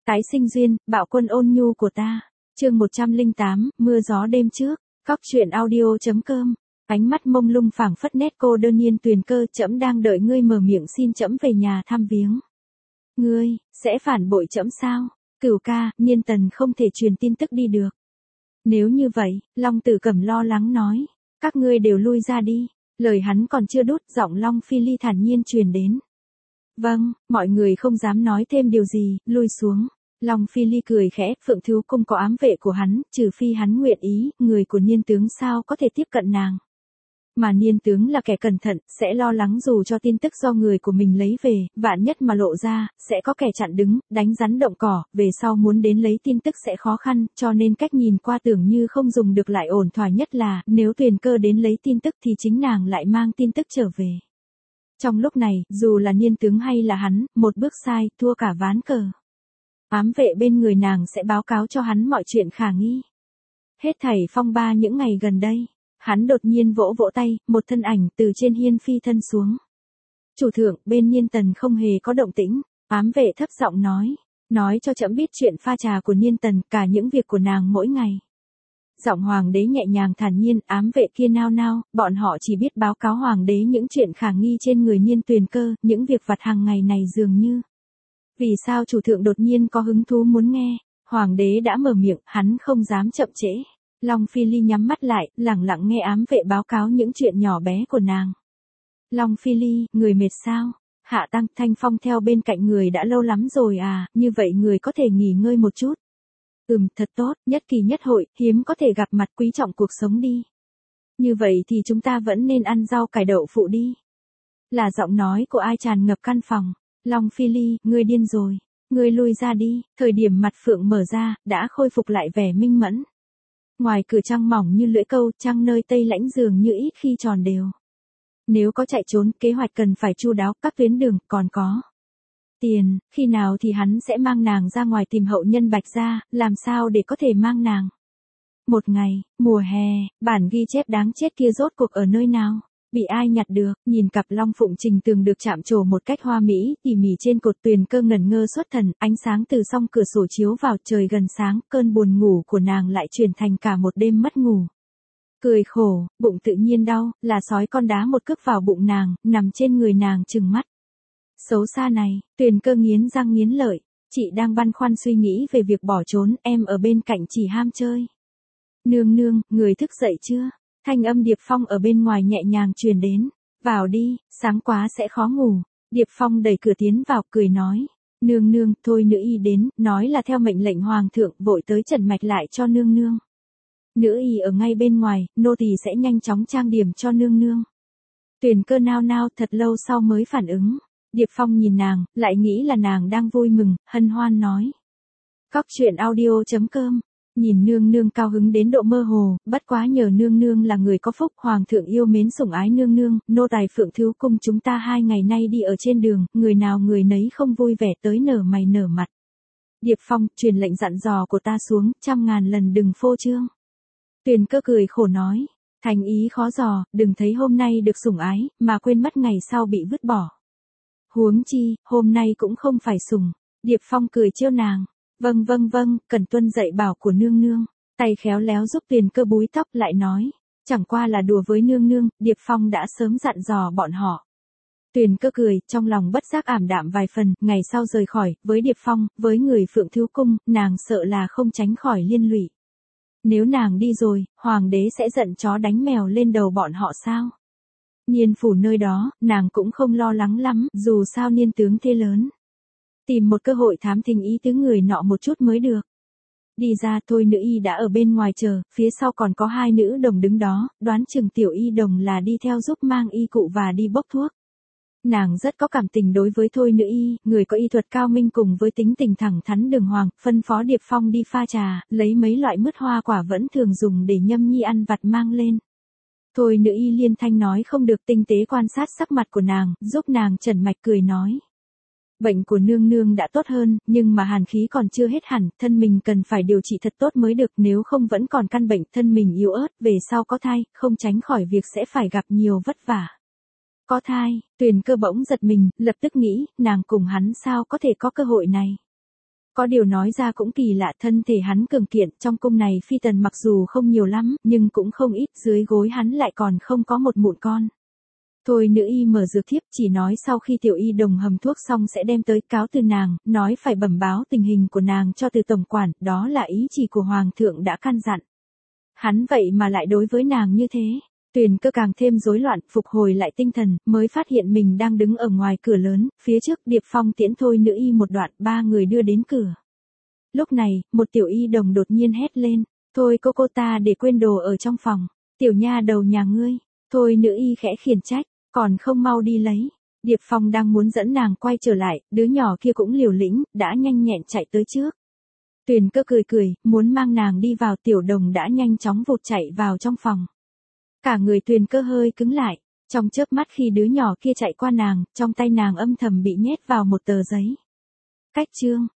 Tái sinh duyên, bạo quân ôn nhu của ta. Chương 108, mưa gió đêm trước. Cóc truyện audio.com. Ánh mắt mông lung phảng phất nét cô đơn nhiên Tuyền Cơ, trẫm đang đợi ngươi mở miệng xin trẫm về nhà thăm viếng. Ngươi sẽ phản bội trẫm sao? Cửu ca, Niên Tần không thể truyền tin tức đi được. Nếu như vậy, Long Tử Cẩm lo lắng nói, các ngươi đều lui ra đi. Lời hắn còn chưa đút, giọng Long Phi Ly thản nhiên truyền đến. Vâng, mọi người không dám nói thêm điều gì, lui xuống. Long Phi Ly cười khẽ, Phượng Thiếu Cung có ám vệ của hắn, trừ phi hắn nguyện ý, người của Niên tướng sao có thể tiếp cận nàng. Mà Niên tướng là kẻ cẩn thận, sẽ lo lắng dù cho tin tức do người của mình lấy về, vạn nhất mà lộ ra, sẽ có kẻ chặn đứng, đánh rắn động cỏ, về sau muốn đến lấy tin tức sẽ khó khăn, cho nên cách nhìn qua tưởng như không dùng được lại ổn thỏa nhất là, nếu Tuyền Cơ đến lấy tin tức thì chính nàng lại mang tin tức trở về. Trong lúc này, dù là Niên tướng hay là hắn, một bước sai, thua cả ván cờ. Ám vệ bên người nàng sẽ báo cáo cho hắn mọi chuyện khả nghi. Hết thảy phong ba những ngày gần đây, hắn đột nhiên vỗ vỗ tay, một thân ảnh từ trên hiên phi thân xuống. Chủ thượng, bên Niên Tần không hề có động tĩnh, ám vệ thấp giọng nói cho trẫm biết chuyện pha trà của Niên Tần, cả những việc của nàng mỗi ngày. Giọng hoàng đế nhẹ nhàng thản nhiên, ám vệ kia nao nao, bọn họ chỉ biết báo cáo hoàng đế những chuyện khả nghi trên người Niên Tuyền Cơ, những việc vặt hàng ngày này dường như. Vì sao chủ thượng đột nhiên có hứng thú muốn nghe, hoàng đế đã mở miệng, hắn không dám chậm trễ. Long Phi Ly nhắm mắt lại, lẳng lặng nghe ám vệ báo cáo những chuyện nhỏ bé của nàng. Long Phi Ly, người mệt sao? Hạ Tăng, Thanh Phong theo bên cạnh người đã lâu lắm rồi à, như vậy người có thể nghỉ ngơi một chút. Thật tốt, nhất kỳ nhất hội, hiếm có thể gặp mặt, quý trọng cuộc sống đi. Như vậy thì chúng ta vẫn nên ăn rau cải đậu phụ đi. Là giọng nói của ai tràn ngập căn phòng. Long Phi Ly, ngươi điên rồi. Ngươi lui ra đi, thời điểm mặt phượng mở ra, đã khôi phục lại vẻ minh mẫn. Ngoài cửa trăng mỏng như lưỡi câu, trăng nơi tây lãnh dường như ít khi tròn đều. Nếu có chạy trốn, kế hoạch cần phải chu đáo, các tuyến đường, còn có tiền, khi nào thì hắn sẽ mang nàng ra ngoài tìm hậu nhân Bạch gia, làm sao để có thể mang nàng. Một ngày, mùa hè, bản ghi chép đáng chết kia rốt cuộc ở nơi nào? Bị ai nhặt được? Nhìn cặp long phụng trình tường được chạm trổ một cách hoa mỹ, tỉ mỉ trên cột, Tuyền Cơ ngẩn ngơ xuất thần, ánh sáng từ song cửa sổ chiếu vào, trời gần sáng, cơn buồn ngủ của nàng lại chuyển thành cả một đêm mất ngủ. Cười khổ, bụng tự nhiên đau, là sói con đá một cước vào bụng nàng, nằm trên người nàng trừng mắt. Xấu xa này, Tuyền Cơ nghiến răng nghiến lợi, chị đang băn khoăn suy nghĩ về việc bỏ trốn, em ở bên cạnh chỉ ham chơi. Nương nương, người thức dậy chưa? Thanh âm Điệp Phong ở bên ngoài nhẹ nhàng truyền đến. Vào đi, sáng quá sẽ khó ngủ. Điệp Phong đẩy cửa tiến vào, cười nói. Nương nương, thôi nữ y đến, nói là theo mệnh lệnh hoàng thượng, vội tới trần mạch lại cho nương nương. Nữ y ở ngay bên ngoài, nô tỳ sẽ nhanh chóng trang điểm cho nương nương. Tuyền Cơ nao nao, thật lâu sau mới phản ứng. Điệp Phong nhìn nàng, lại nghĩ là nàng đang vui mừng, hân hoan nói. Cóc truyện audio.com. Nhìn nương nương cao hứng đến độ mơ hồ, bất quá nhờ nương nương là người có phúc, hoàng thượng yêu mến sủng ái nương nương, nô tài Phượng Thiếu Cung chúng ta 2 ngày nay đi ở trên đường, người nào người nấy không vui vẻ tới nở mày nở mặt. Điệp Phong, truyền lệnh dặn dò của ta xuống, 100.000 lần đừng phô trương. Tuyền Cơ cười khổ nói, thành ý khó dò, đừng thấy hôm nay được sủng ái, mà quên mất ngày sau bị vứt bỏ. Huống chi, hôm nay cũng không phải sủng. Điệp Phong cười trêu nàng. Vâng, cần tuân dạy bảo của nương nương. Tay khéo léo giúp Tuyền Cơ búi tóc lại nói. Chẳng qua là đùa với nương nương, Điệp Phong đã sớm dặn dò bọn họ. Tuyền Cơ cười, trong lòng bất giác ảm đạm vài phần, ngày sau rời khỏi, với Điệp Phong, với người Phượng Thiếu Cung, nàng sợ là không tránh khỏi liên lụy. Nếu nàng đi rồi, hoàng đế sẽ giận chó đánh mèo lên đầu bọn họ sao? Niên phủ nơi đó, nàng cũng không lo lắng lắm, dù sao Niên tướng thế lớn. Tìm một cơ hội thám thính ý tứ người nọ một chút mới được. Đi ra thôi nữ y đã ở bên ngoài chờ, phía sau còn có 2 nữ đồng đứng đó, đoán chừng tiểu y đồng là đi theo giúp mang y cụ và đi bốc thuốc. Nàng rất có cảm tình đối với thôi nữ y, người có y thuật cao minh cùng với tính tình thẳng thắn đường hoàng, phân phó Điệp Phong đi pha trà, lấy mấy loại mứt hoa quả vẫn thường dùng để nhâm nhi ăn vặt mang lên. Thôi nữ y liên thanh nói không được, tinh tế quan sát sắc mặt của nàng, giúp nàng trần mạch cười nói. Bệnh của nương nương đã tốt hơn, nhưng mà hàn khí còn chưa hết hẳn, thân mình cần phải điều trị thật tốt mới được, nếu không vẫn còn căn bệnh, thân mình yếu ớt, về sau có thai, không tránh khỏi việc sẽ phải gặp nhiều vất vả. Có thai, Tuyền Cơ bỗng giật mình, lập tức nghĩ, nàng cùng hắn sao có thể có cơ hội này. Có điều nói ra cũng kỳ lạ, thân thể hắn cường kiện, trong cung này phi tần mặc dù không nhiều lắm, nhưng cũng không ít, dưới gối hắn lại còn không có một mụn con. Thôi nữ y mở dược thiếp, chỉ nói sau khi tiểu y đồng hầm thuốc xong sẽ đem tới cáo từ nàng, nói phải bẩm báo tình hình của nàng cho từ tổng quản, đó là ý chỉ của hoàng thượng đã căn dặn. Hắn vậy mà lại đối với nàng như thế. Tuyền Cơ càng thêm rối loạn, phục hồi lại tinh thần, mới phát hiện mình đang đứng ở ngoài cửa lớn, phía trước Điệp Phong tiễn Thôi nữ y một đoạn, ba người đưa đến cửa. Lúc này, một tiểu y đồng đột nhiên hét lên, thôi cô ta để quên đồ ở trong phòng, tiểu nha đầu nhà ngươi. Thôi nữ y khẽ khiển trách, còn không mau đi lấy. Điệp Phong đang muốn dẫn nàng quay trở lại, đứa nhỏ kia cũng liều lĩnh, đã nhanh nhẹn chạy tới trước. Tuyền Cơ cười cười, muốn mang nàng đi vào, tiểu đồng đã nhanh chóng vụt chạy vào trong phòng. Cả người Tuyền Cơ hơi cứng lại, trong chớp mắt khi đứa nhỏ kia chạy qua nàng, trong tay nàng âm thầm bị nhét vào một tờ giấy. Cách chương